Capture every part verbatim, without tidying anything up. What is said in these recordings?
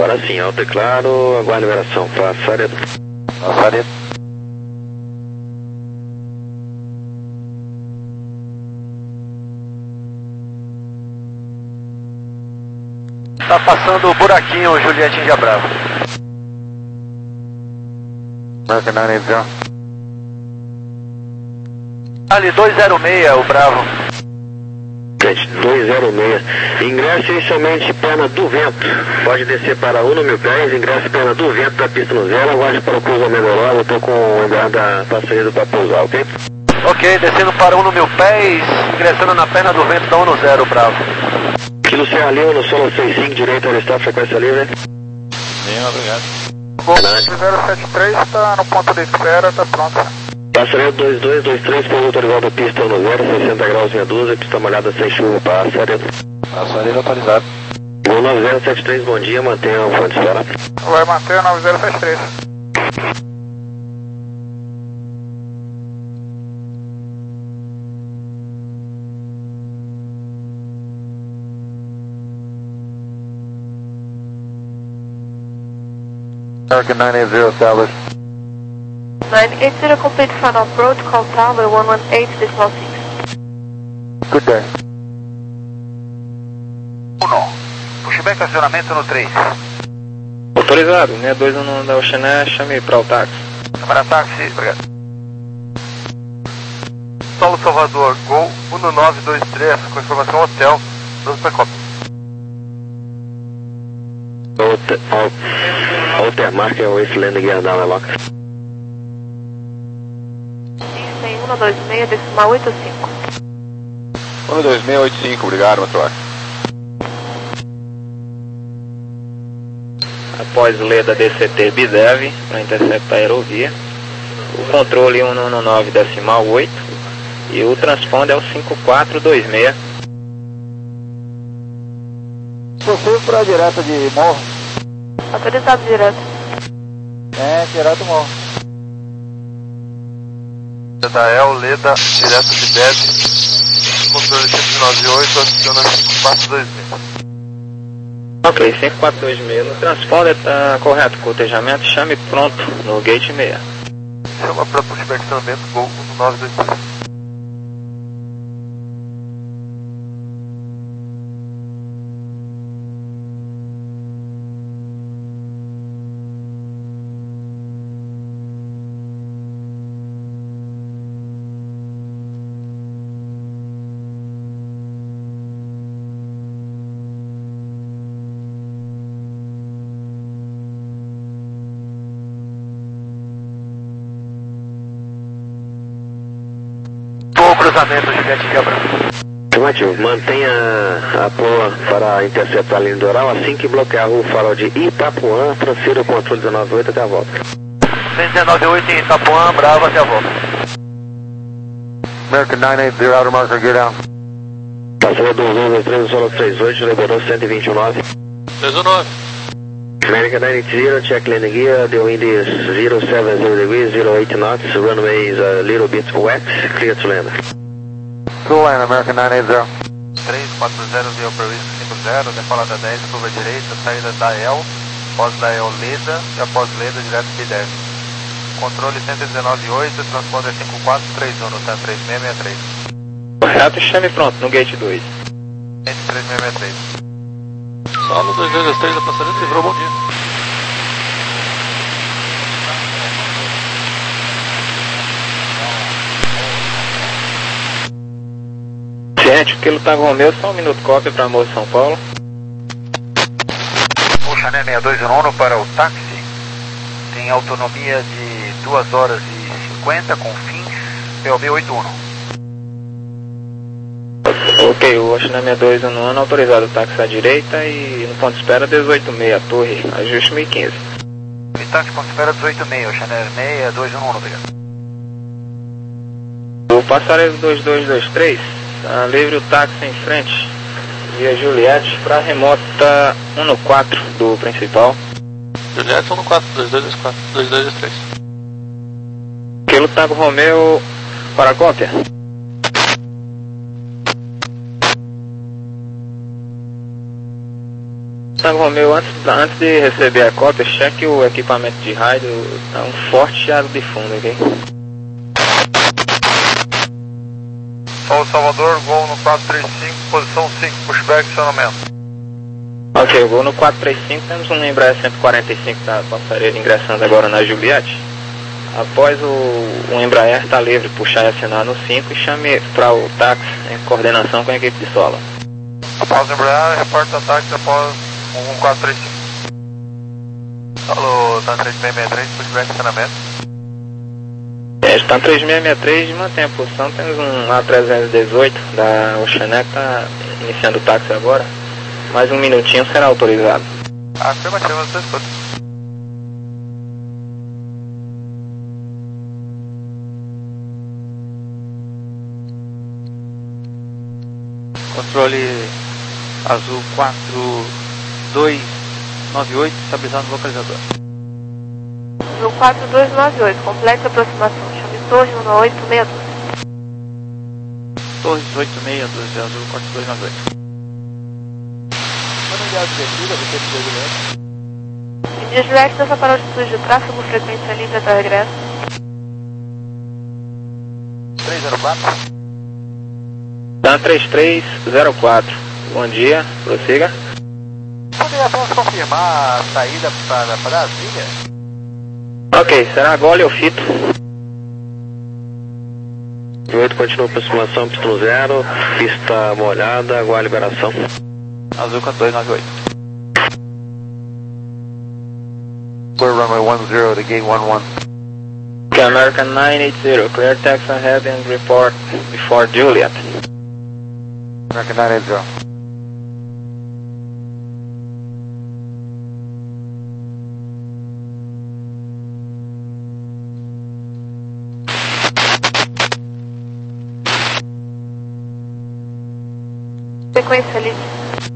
Agora sim, alto e claro, aguarde liberação. Passaredo. Passaredo. Tá passando o buraquinho, Juliette Índia Bravo. American nove oito zero. Ali dois zero seis, o Bravo. dois zero seis. Ingresso inicialmente perna do vento. Pode descer para um no mil pés. Ingresso perna do vento da pista no zero. Aguarde para o pouso Omegoló. Eu estou com o andar da passageiro para pousar, ok? Ok, descendo para um no mil pés. Ingressando na perna do vento da um no zero, Bravo. Kilo Serra Lima no solo seis cinco, direito ao estado, frequência livre. Bem, obrigado. Gol zero sete três está no ponto de espera, está pronto. Passaredo dois dois dois três, pouso autorizado da pista no zero, sessenta graus em dúzia, pista molhada sem chuva, Passaredo. Passaredo autorizado. Gol nove zero sete três, bom dia, mantenha o fone de espera. Vai manter o nove zero sete três. American nine eight zero established. nine eight zero complete final approach, call tower one one eight decimal six. Good day. um. Pushback acionamento no três. Autorizado, seis dois um um da Oceané, chame para o táxi. Para táxi, obrigado. Solo Salvador, Gol um nove dois três, com informação hotel, doze para cópia. Alter marca Wasteland Guiandão, é loca. Tem um dois seis decimal oito cinco. um dois seis oito cinco, obrigado, motor. Após Leda D C T Bidev, para interceptar a aerovia. O controle um um nove decimal oito e o transponder é o cinco quatro dois seis. Possível para a direta de morro? Autorizado direto. É, direto morro. Dael, Leda, direto de Dev, controle cinco nove oito, aciona cinco quatro dois seis. Ok, cinco quatro dois seis. No transponder está correto, cotejamento, chame pronto no gate seis. Chama para pushback acionamento, Gol um nove dois três. Cruzamento, Juliette Índia Bravo. Afirmativo, mantenha a proa para interceptar a linha do oral. Assim que bloquear o farol de Itapuã, transfira o controle dezenove oito até a volta. dezenove oito em Itapuã, Bravo, até a volta. American nove oito zero, outer marker, get down. Passageiro dois dois dois três, solo três oito, liberou cento e vinte e nove. três um nove. American nove oito zero, check landing gear, the wind is zero seven zero degrees, zero eight knots, runway is a little bit wet, clear to land. Full land, American nove oito zero. três quatro zero, via previsto cinco zero, decolada dez, curva direita, saída da E L, pós da E L Leda e após Leda, direto B dez. Controle cento e dezenove oito, transponder cinco quatro três um, no TAM três seis seis três. Correto, chame pronto no gate dois. três seis seis três. Solo dois dois dois três da passageira livrou, bom dia. Gente, o Kilo Tango Romeu, só um minuto, cópia para Moço São Paulo. Oceané seis dois um um para o táxi. Tem autonomia de duas horas e cinquenta com fins P O B oito um. Ok, o Oceané seis dois um um autorizado o táxi à direita e no ponto de espera dezoito seis, a torre, ajuste mil e quinze. E táxi ponto de espera dezoito seis, Oceané seis dois um um, obrigado. O passareiro dois dois dois três, uh, livre o táxi em frente, via Juliette, para a remota um no quatro do principal. Juliette um no quatro, dois dois dois quatro, dois dois dois três. Kilo Tango Romeu, para a cópia. Gustavo Romeo, antes, antes de receber a cópia, cheque o equipamento de rádio, tá um forte chiado de fundo aqui. Paulo Salvador, gol no quatro três cinco, posição cinco, pushback, acionamento. Ok, gol no quatro três cinco, temos um Embraer cento e quarenta e cinco da passareira ingressando agora na Juliette. Após o, o Embraer está livre, puxar e acionar no cinco e chame para o táxi em coordenação com a equipe de solo. Após o Embraer, reporta táxi após um quatro três cinco. Alô, tá três seis seis três, pushback, acionamento. É, está três seis seis três, mantém a posição, temos um A trezentos e dezoito da Oceanex, está iniciando o táxi agora. Mais um minutinho será autorizado. Afirmativo, você escuta. Controle azul quatro dois nove oito, estabilizado no localizador. Azul quatro dois nove oito, complete a aproximação. Chame Torre um oito seis dois. Torre oito seis dois, azul quatro dois nove oito. Em desviagem dessa parada de fluxo de tráfego, frequência livre até o regresso. três zero quatro. Tá três três zero quatro. Bom dia, prossiga. Poderia apenas confirmar a saída para Brasília? Ok, será gole ou fito? oito continua aproximação, pistão zero, pista molhada, aguarda a liberação. Azul quatro dois nove oito. Clear runway one zero to gate one one. Okay, American nine eight zero, clear taxi ahead and report before Juliet. American nine eight zero. Frequência livre.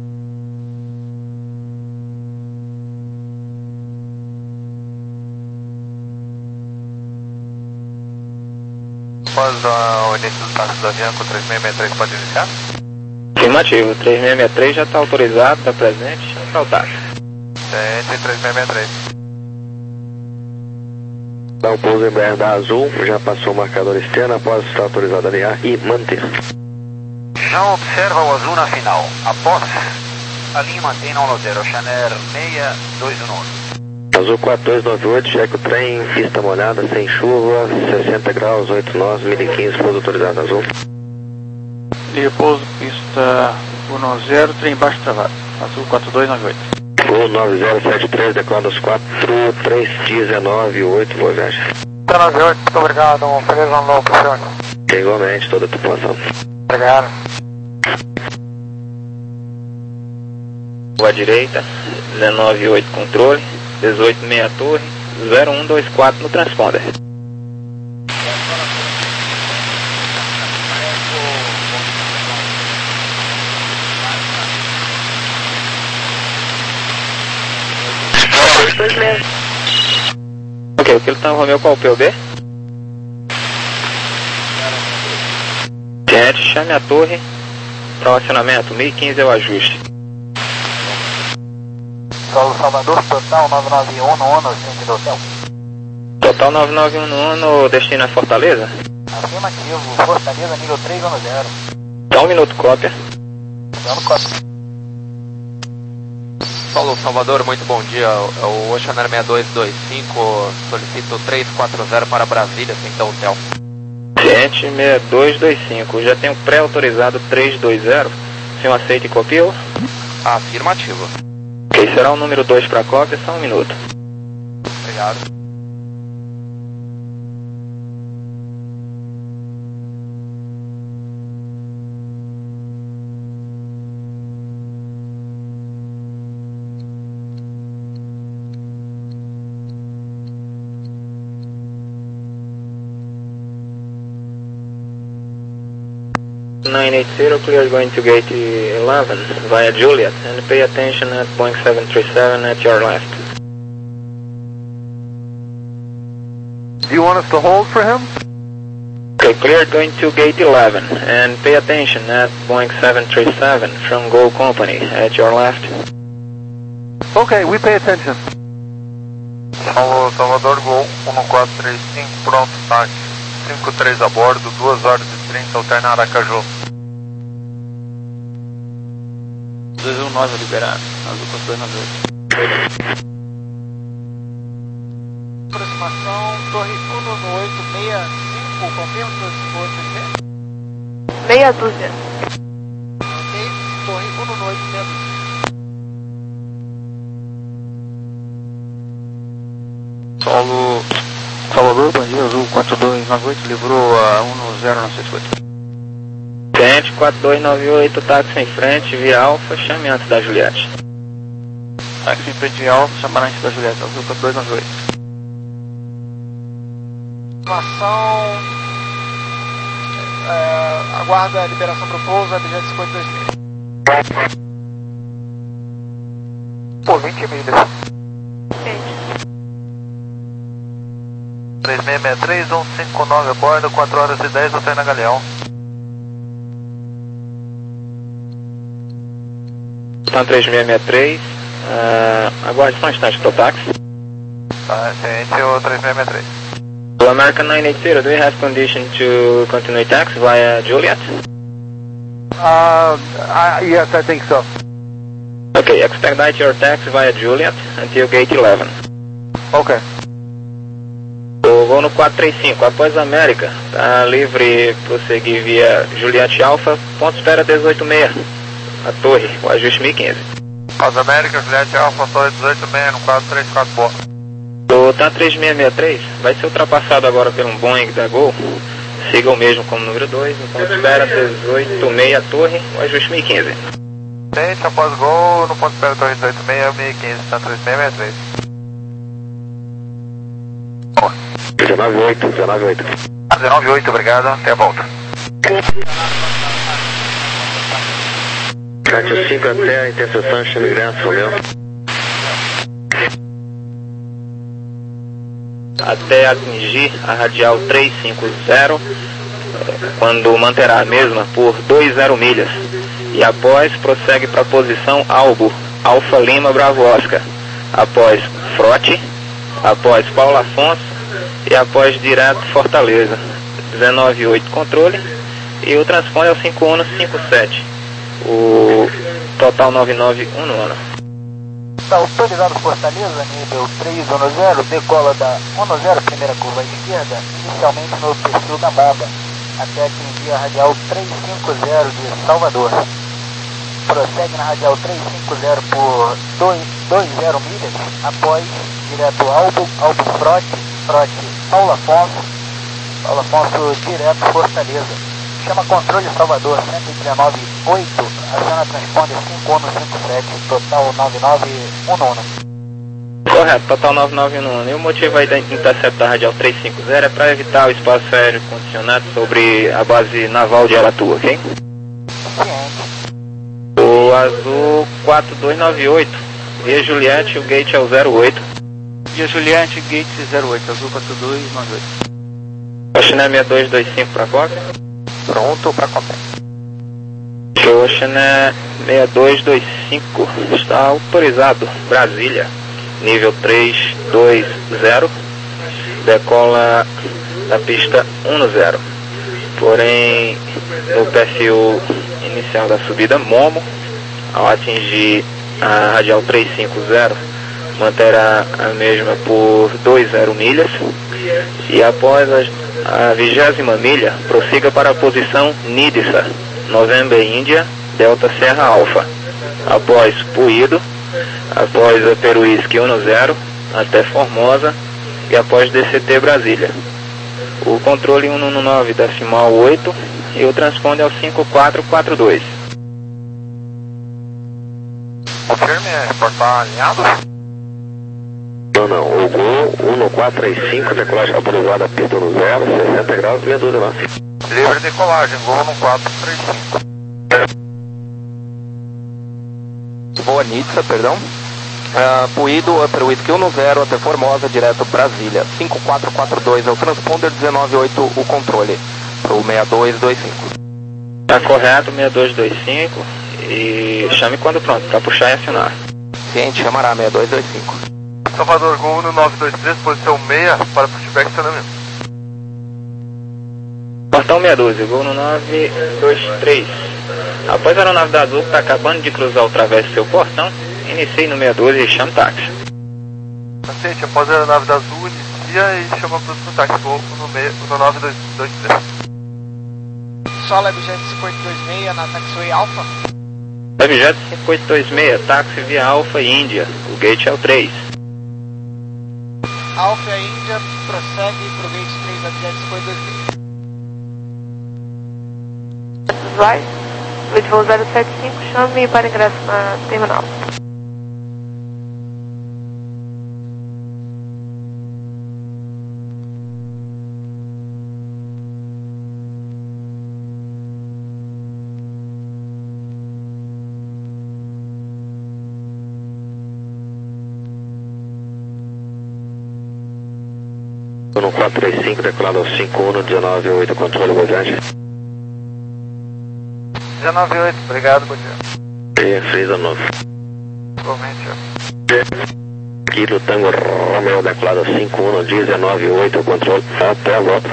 Após o início do táxi da Avianca, três seis seis três pode iniciar? Afirmativo, três seis seis três já está autorizado, está presente, para o táxi. Entre três seis seis três. Dá o pouso Embraer da Azul, já passou o marcador externo, após estar autorizado a alinhar e manter. Não observa o azul na final. Após, a linha mantém no zero, Chanel seis dois um oito. Azul quatro dois nove oito, checa o trem, pista molhada, sem chuva, sessenta graus, oito nós, mil e quinze, pouso autorizado Azul. Repouso, pista um zero, trem baixo travado. Azul quatro dois nove oito. Gol nove zero sete três, declara os quatro três dezenove oito, boa viagem. nove oito, muito obrigado, um feliz ano novo pro senhor. Igualmente, toda a tripulação. Obrigado. Rua direita, dezenove oito controle, dezoito seis torre, zero um dois quatro no transponder. Ok, o que ele tá no Romeo, qual o P O B? Gente, chame a torre para o acionamento, mil e quinze é o ajuste. Paulo Salvador, total nove nove um no Ono, centro do hotel. Total nove nove um no ano, destino é Fortaleza? Afirmativo, Fortaleza, nível três um zero. Dá um minuto, cópia. Dando cópia. Paulo Salvador, muito bom dia. O Oceaner seis dois dois cinco, solicito três quatro zero para Brasília, centro hotel. Gente, seis dois dois cinco, já tenho pré-autorizado três dois zero. O senhor aceita e copia? Afirmativo. Ok, será o número dois para cópia, só um minuto. Obrigado. nine eight zero, clear going to gate eleven via Juliet, and pay attention at Boeing seven three seven at your left. Do you want us to hold for him? Okay, clear going to gate eleven, and pay attention at Boeing seven three seven from Go Company at your left. Okay, we pay attention. Alô, Salvador, Gol um quatro três cinco, pronto, táxi. cinco três a bordo, duas horas e trinta, alterna Aracaju. dois um nove liberado, azul quatro dois nove oito. Aproximação, torre um nove oito seis cinco, confirma se você for Meia dúzia. Ok, torre um nove oito seis cinco. Solo Salvador, bom dia, azul quatro dois nove oito, livrou a um zero nove seis oito. Frente quatro dois nove oito, táxi em frente, via Alfa, chame antes da Juliette. Táxi em frente via Alfa, chamar antes da Juliette, azul quatro dois nove oito. Informação, é, aguarda a liberação para o pouso, objeto cinquenta e dois milhas. Por vinte milhas. três seis seis três, um cinco nove a bordo, quatro horas e dez, alterna Galeão. São três seis seis três, uh, aguarde só um instante para o táxi. Tá, gente, o três seis seis três. To American nine eight zero, do you have condition to continue taxi via Juliet? Uh, uh, yes, I think so. Okay, expedite your taxi via Juliet until gate eleven. Okay. O voo no quatro três cinco, após a América, tá livre prosseguir via Juliette Alpha, ponto espera dezoito seis, a torre, o ajuste mil e quinze. As Américas, Juliette Alpha, torre dezoito seis no quatro três quatro, boa. O T A três seis seis três vai ser ultrapassado agora por um Boeing da Gol, siga o mesmo como número dois, no ponto espera dezoito seis, a torre, o ajuste mil e quinze. Gente, após Gol, no ponto espera torre dezoito seis, mil e quinze, T A três seis seis três. dezenove oito, dezenove oito. dezenove oito, obrigado, até a volta. sete cinco até a interseção, chame ingresso, Romeu. Até atingir a radial trezentos e cinquenta, quando manterá a mesma por vinte milhas. E após, prossegue para a posição Albo, Alfa Lima Bravo Oscar. Após Frote, após Paulo Afonso e após direto Fortaleza. dezenove oito controle e o transpõe ao cinco um cinco sete. O total nove nove um no ano. Está autorizado Fortaleza, nível três um zero, decola da um zero, primeira curva à esquerda, inicialmente no perfil da Baba, até atingir a radial trezentos e cinquenta de Salvador. Prossegue na radial trezentos e cinquenta por vinte milhas, após direto Albo, Albo Frote, Frote Paulo Afonso, Paulo Afonso direto Fortaleza. Chama controle Salvador, cento e dezenove oito, aciona transponder cinco um cinco sete, total nove nove um um. Correto, total nove nove um um. E o motivo aí da interceptar a radial trezentos e cinquenta é para evitar o espaço aéreo condicionado sobre a base naval de Aratu, ok? Ciente. O azul quatro dois nove oito, via Juliette, o gate é o zero oito. Via Juliette, gate zero oito, azul quatro dois nove oito. Oceané seis dois dois cinco para Copa. Pronto para qualquer. Oceané seis dois dois cinco, está autorizado, Brasília, nível três dois zero, decola da pista um zero. Porém, no perfil inicial da subida Momo, ao atingir a radial trezentos e cinquenta, manterá a mesma por vinte milhas e após as a vigésima milha, prossiga para a posição Nidissa, November Índia, Delta Serra Alfa. Após Puído, após a Peruísque um zero, até Formosa e após D C T Brasília. O controle um nove decimal oito e o transponder ao cinco quatro quatro dois. Confirme, reportar alinhado? Não, não, o Gol um quatro três cinco, decolagem autorizada, pista no zero, sessenta graus, meia dúzia lá. Livre decolagem, Gol no quatro três cinco. Boa Nitsa, perdão. Uh, Puído, Upper Whisky um zero, até Formosa, direto Brasília. cinco quatro quatro dois é o transponder, dezenove oito o controle, pro seis dois dois cinco. Tá correto, seis dois dois cinco, e chame quando pronto, para puxar e acionar. Ciente, chamará seis dois dois cinco. Salvador, Gol uno nove dois três, posição seis, para pushback e estacionamento. Portão seis doze, Gol no nove dois três. Após a aeronave da Azul que está acabando de cruzar o travesso do seu portão, iniciei no seis doze e chamo táxi. Paciente, após a aeronave da Azul, inicia e chama para o táxi, Gol uno nove dois três. Sol Abjet cinco oito dois seis na taxiway Alpha. Abjet cinco oito dois seis, táxi via Alpha e Índia, o gate é o três. Alpha e Índia, prossegue para o gate três, Abjet cinco oito dois seis. Vai, gate voo zero sete cinco, chame para ingresso na terminal. No quatro três cinco, decolado ao cinco um, dezenove oito, controle Bojante. dezenove oito, obrigado, bom dia. E frisa novo. Igualmente, ó. Kilo Tango Romeo, decolado ao cinco um, dezenove oito, controle, até a volta.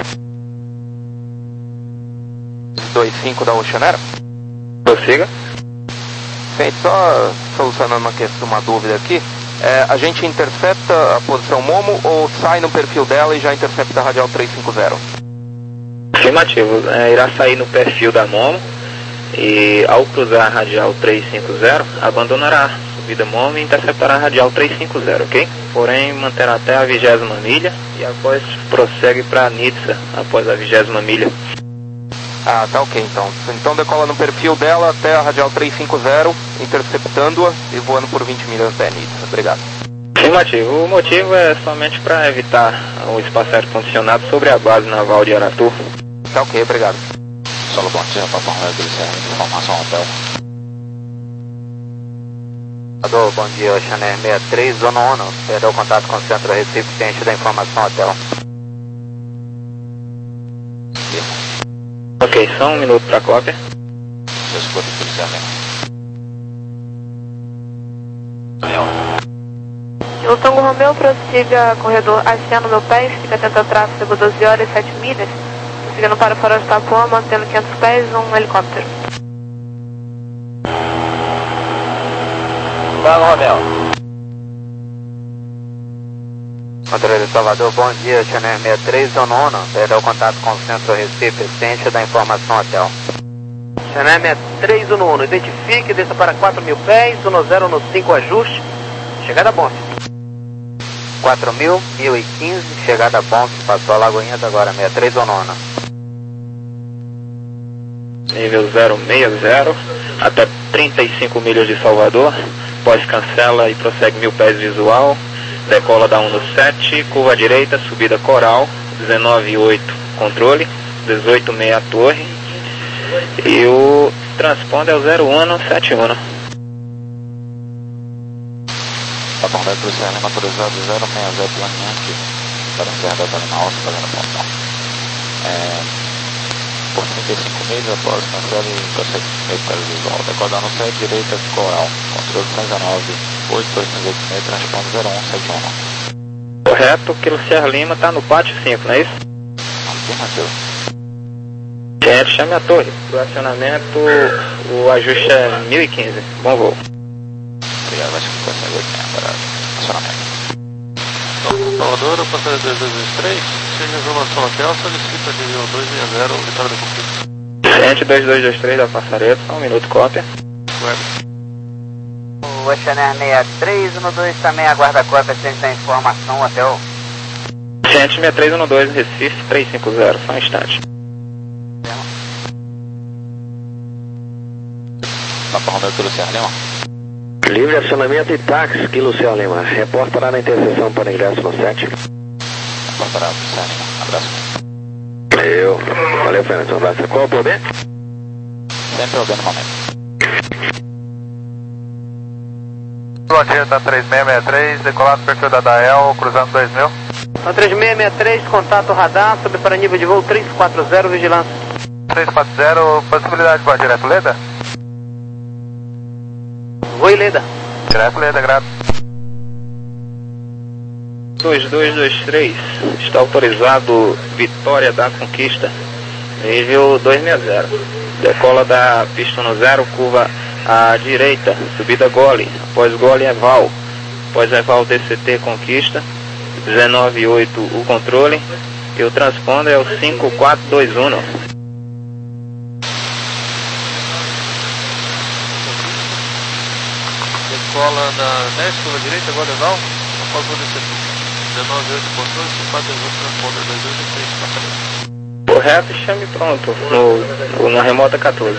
dois cinco da Oceanera. Prossiga. Gente, só solucionando uma questão, uma dúvida aqui. É, a gente intercepta a posição Momo ou sai no perfil dela e já intercepta a radial trezentos e cinquenta? Afirmativo, é, irá sair no perfil da Momo e ao cruzar a radial trezentos e cinquenta, abandonará a subida Momo e interceptará a radial trezentos e cinquenta, ok? Porém, manterá até a vigésima milha e após prossegue para Nizza após a vigésima milha. Ah, tá ok então. Então decola no perfil dela até a radial trezentos e cinquenta, interceptando-a e voando por vinte milhas até Nizza. Obrigado. Afirmativo. O motivo é somente para evitar o espaço aéreo condicionado sobre a base naval de Aratu. Tá ok, obrigado. Solo bom dia, Papai Romeo do Serra, informação hotel. Adô, bom dia, Oceaner sessenta e três, Zona um, perdeu o contato com o centro Recife, ciente da informação hotel. Ok, só um minuto para a cópia. Seus corpos policiais. O Tango Romeo prossiga corredor Haitiano meu pés, fica atento ao tráfego doze horas e sete milhas, prosseguindo para o farol de Itapuã, mantendo quinhentos pés, um helicóptero. Tango Romeo. Controle de Salvador, bom dia, Oceaner sessenta e três, Zona um, perdeu o contato com o centro Recife, ciente da informação hotel. Oceaner sessenta e três, Zona um, identifique, desça para quatro mil pés, Zona zero no cinco, ajuste, chegada a Bonfim. quatro mil, mil e quinze, chegada a Bonfim, passou a Lagoinhas agora, sessenta e três, Zona um. Nível zero seis zero, até trinta e cinco milhas de Salvador, pós cancela e prossegue mil pés visual, decola da um no sete, curva à direita, subida Coral, dezenove oito, controle, dezoito seis a torre, e o transponder é o zero um sete um. Papai Romeo do Serra, motorizado zero seis zero, planeante, para Serra da Zona Alta, fazendo pontão. É, por trinta e cinco milhas, após cancela e prossegue meio pés visual, decola da um no sete, direita Coral, controle cento e dezenove, oito dois três seis, transponder zero um sete um. Correto, Kilo Sierra Lima está no pátio cinco, não é isso? Afirmativo. Gente, chame a torre. O acionamento, o ajuste é mil e quinze. Bom voo. Obrigado, vai ficar sem oito para acionamento. Salvador, passageiro dois dois dois três, chega a informação hotel, solicita nível dois seis zero, vitória do conflito. Gente, dois dois dois três da Passaredo, só um minuto, cópia. O Oceaner sessenta e três, Zona dois também aguarda a cópia, ciente da informação hotel. Gente, sessenta e três um dois, Recife, trezentos e cinquenta, só um instante. Papai Romeo do Serra Lima. Livre acionamento e táxi, Kilo Sierra Lima. Reportará na interseção para ingresso no sete. Reportará do Serra Lima. Abraço. Eu. Valeu, Fernando. Um abraço. Qual o problema? Sempre alguém no momento. Bom dia, tá três seis seis três, decolado no perfil da Dael, cruzando dois mil. Tá três seis seis três, contato radar, sobe para nível de voo três quatro zero, vigilância. três quatro zero, possibilidade de voar direto Leda? Oi, Leda. Direto, Leda, grato. dois dois dois três, está autorizado Vitória da Conquista, nível duzentos e sessenta. Decola da pista no zero, curva à direita, subida gole, após gole Eval, após Eval D C T Conquista, dezenove e oito o controle, e o transponder é o cinco quatro dois um. Decola da dez, curva à direita, gole Eval, após gole D C T. dezenove e oito controle, cinco quatro dois um, transponder dois dois dois três, passarinho. Correto, chame pronto, no, na remota quatorze.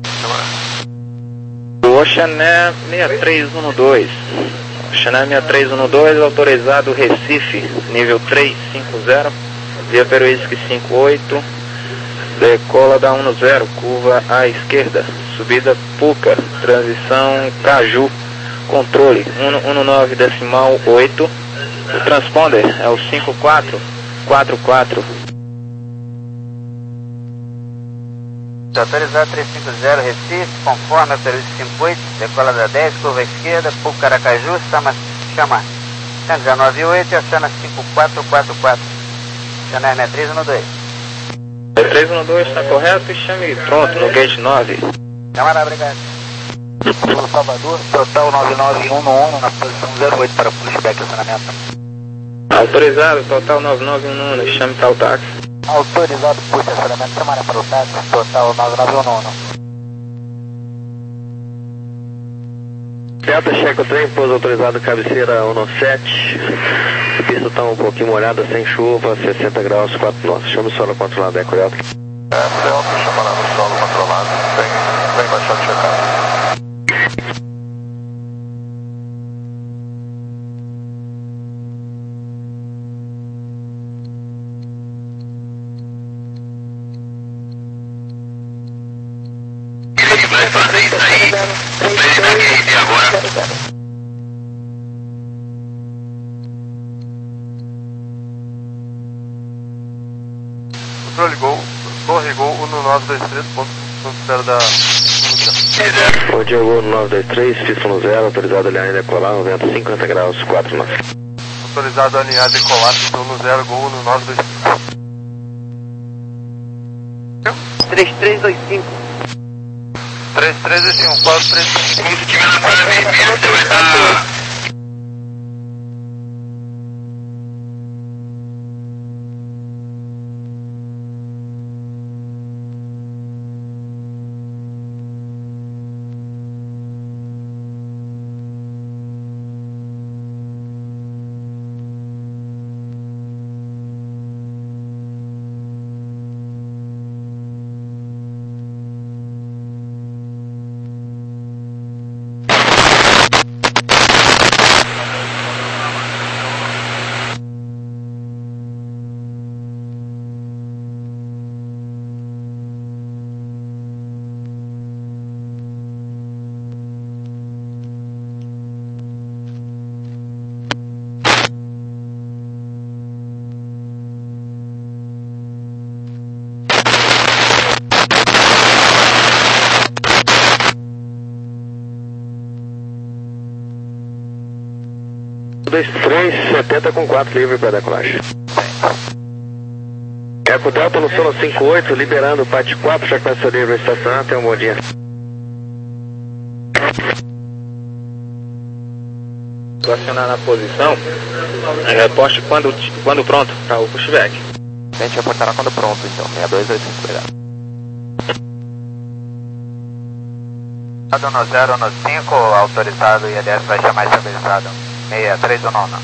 O Oxané seis três um dois. Oxané seis três um dois, autorizado Recife, nível trezentos e cinquenta, via Peruísque cinquenta e oito, decola da dez, curva à esquerda, subida Puca, transição Caju, controle cento e nove decimal oito, o transponder é o cinco quatro quatro quatro. Autorizado trezentos e cinquenta, Recife, conforme a Peruísque cinquenta e oito, decola da dez, curva à esquerda, Puca Aracaju, chama, chama cento e dezenove e oito e aciona cinco quatro quatro quatro. Oxané seis três um dois. seis três um dois está correto e chame pronto no gate nove. Camarada, obrigado. O Salvador, total nove nove um um na posição zero oito para pushback e acionamento. Autorizado, total nove nove um um, chame tal táxi. Autorizado, puxa acionamento, camarada para o táxi, total nove nove um um. Delta, checa o trem, pouso autorizado, cabeceira cento e sete. A pista está um pouquinho molhada, sem chuva, sessenta graus, quatro nós. Chama o solo controlado, é correto? É, Delta, chama lá no solo controlado, vem, vem baixar de checado. Vai fazer isso aí, verificar quem tem agora. Controle Gol, Torre Gol cento e nove dois três, ponto zero da... Bom dia, Gol nove dois três, pista no zero, autorizado a alinhar e decolar, no vento cinquenta graus, quatro nós. Autorizado a alinhar e decolar, pista no zero, Gol cento e nove dois três. três três dois cinco. três três dois cinco, quatro três dois cinco. Se tiver na fase vermelha, você vai estar... dois três, setenta com quatro livre para decolagem. Eco Delta no Sono cinquenta e oito, liberando o P A T quatro, já começa livre a estacionar, tenha um bom dia. Vou acionar na posição, reposte quando, quando pronto para o pushback. A gente reportará quando pronto, então, seis dois dois cinco, obrigado. No zero no cinco, autorizado I L S vai chamar estabilizado. seis três um nove.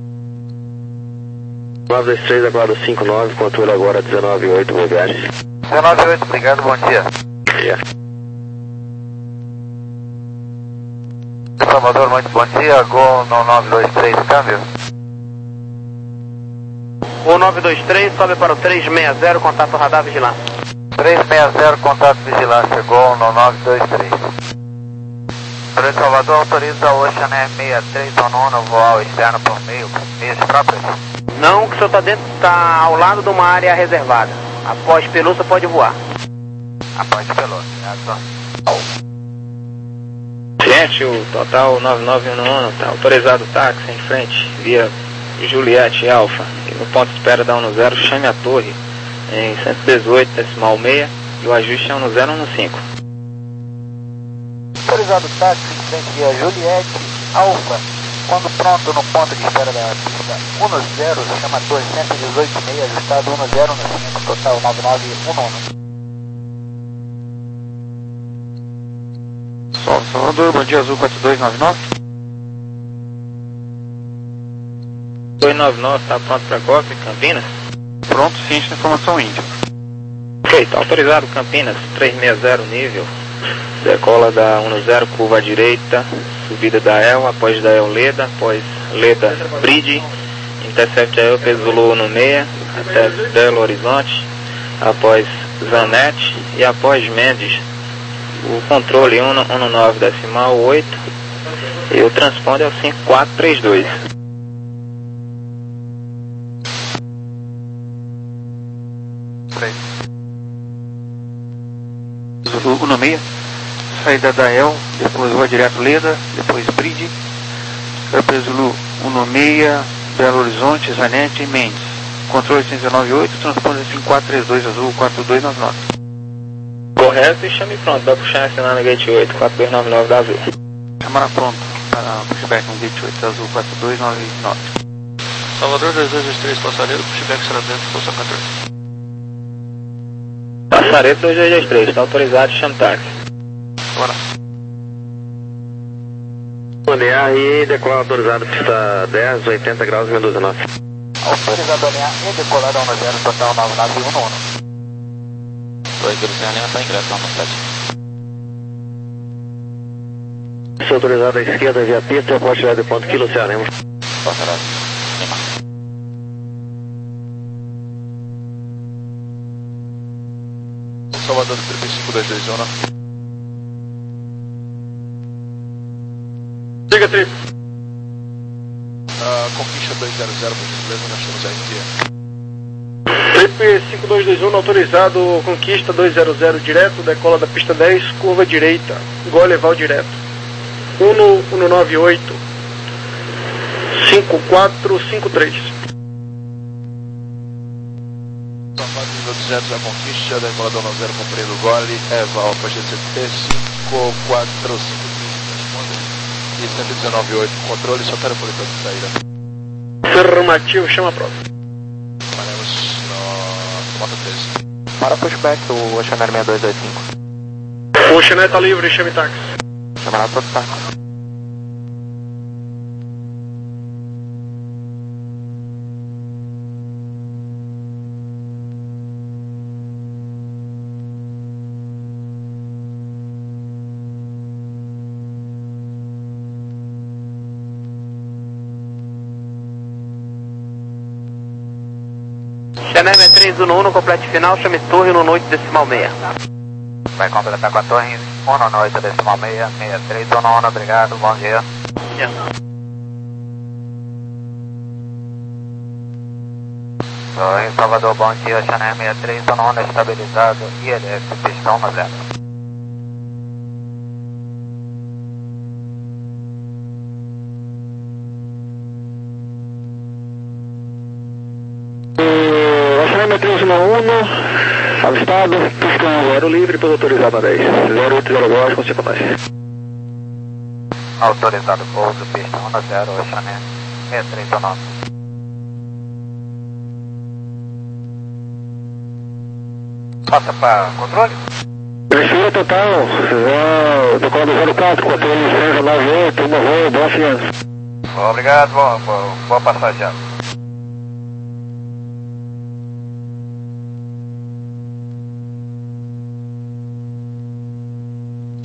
nove dois três, aguarda cinco nove, controle agora dezenove e oito, Bulgares. dezenove oito, obrigado, bom dia. Yeah. Salvador, muito bom dia, Gol nove dois três, câmbio. O nove dois três sobe para o três seis zero, contato radar vigilância. três seis zero, contato vigilância, Gol no nove dois três. Para Salvador, autoriza a Ocean Air sessenta e três nono, voar externo por meio, meios próprios. Não, que o senhor está dentro, está ao lado de uma área reservada. Após Pelúcia pode voar. Após Pelúcia, certo? Gente, o total nove nove um um está autorizado o táxi em frente, via Juliette Alfa. E no ponto de espera da um zero, chame a torre em cento e dezoito, decimal seis, e o ajuste é um zero um cinco. Autorizado o táxi em frente via Juliette Alfa. Quando pronto no ponto de espera da pista um zero, chama a torre cento e dezoito e meio, ajustado um zero um cinco, total nove nove um um. Salvador, bom dia, Azul quatro dois nove nove. dois nove nove, está pronto para golpe, Campinas? Pronto, ciente da informação índia. Ok, está autorizado Campinas, três seis zero nível, decola da um zero, curva à direita, subida da El, após da El Leda, após Leda Bridge, intercept a El Zulu no meia, até Belo Horizonte, após Zanete e após Mendes. O controle um nove decimal oito e o transponder é o cinco quatro três dois. Zulu no meia, saída da El, depois voa direto Leda, depois Bridge, Airplane Zulu um seis, Belo Horizonte, Zanete e Mendes. Controle cento e dezenove oito, transponder cinco quatro três dois, Azul quatro dois nove nove. Correto, e chame pronto, vai puxar assinar no gate oito, quatro dois nove nove da Azul. Chamar pronto, para pushback no gate oito, Azul quatro dois nove nove. Salvador dois dois dois três, passaredo, pushback será dentro, força quatorze. Passaredo dois dois dois três, está autorizado, chame táxi. Bora. Alinhar e decolar autorizado, pista dez, oitenta graus, Mendoza nove. Autorizado alinhar e decolar a um zero, total nove nove um um. Proibido sem alimentar ingresso no sete. Se autorizado à esquerda via pista, pode tirar de ponto quilo, Cearemos. Passará. Lima. Salvador trinta e cinco dois dois zona. Diga, Trip. Uh, conquista dois zero zero, por gentileza, nós temos a R T. Trip cinco dois dois um, autorizado, conquista dois zero zero direto, decola da pista dez, curva direita, Gol Leval direto. um nove oito, cinco quatro cinco três. Nível duzentos a conquista, decola da um zero, compreendo o gole, Eva Alfa G C T cinco quatro cinco três, e cento e dezenove oito, controle, só telefonista de saída. Afirmativo, chama a prova. Paramos no Mota treze. Para pushback, o Ocean Air seis dois dois cinco. O Ocean Air está livre, chame táxi. Chamará todo táxi. Xenem é três um um, no complete final, chame torre no oito decimal seis. Vai completar com a torre um no oito decimal seis, sessenta e três um um, obrigado, bom dia. Yeah. Torre Salvador, bom dia, Xenem sessenta e três um um, estabilizado, I L S, pista um zero. três um um, avistado, pista um zero livre, depois autorizado a dez. zero oito zero dois, consiga mais. Autorizado pouso, pista um zero, Ocean Air sessenta e três um um. Passa para controle? Prefiro total, é, decola do zero quatro, controle seis nove oito, uma voo, boa fiança. Obrigado, boa, boa, boa passagem.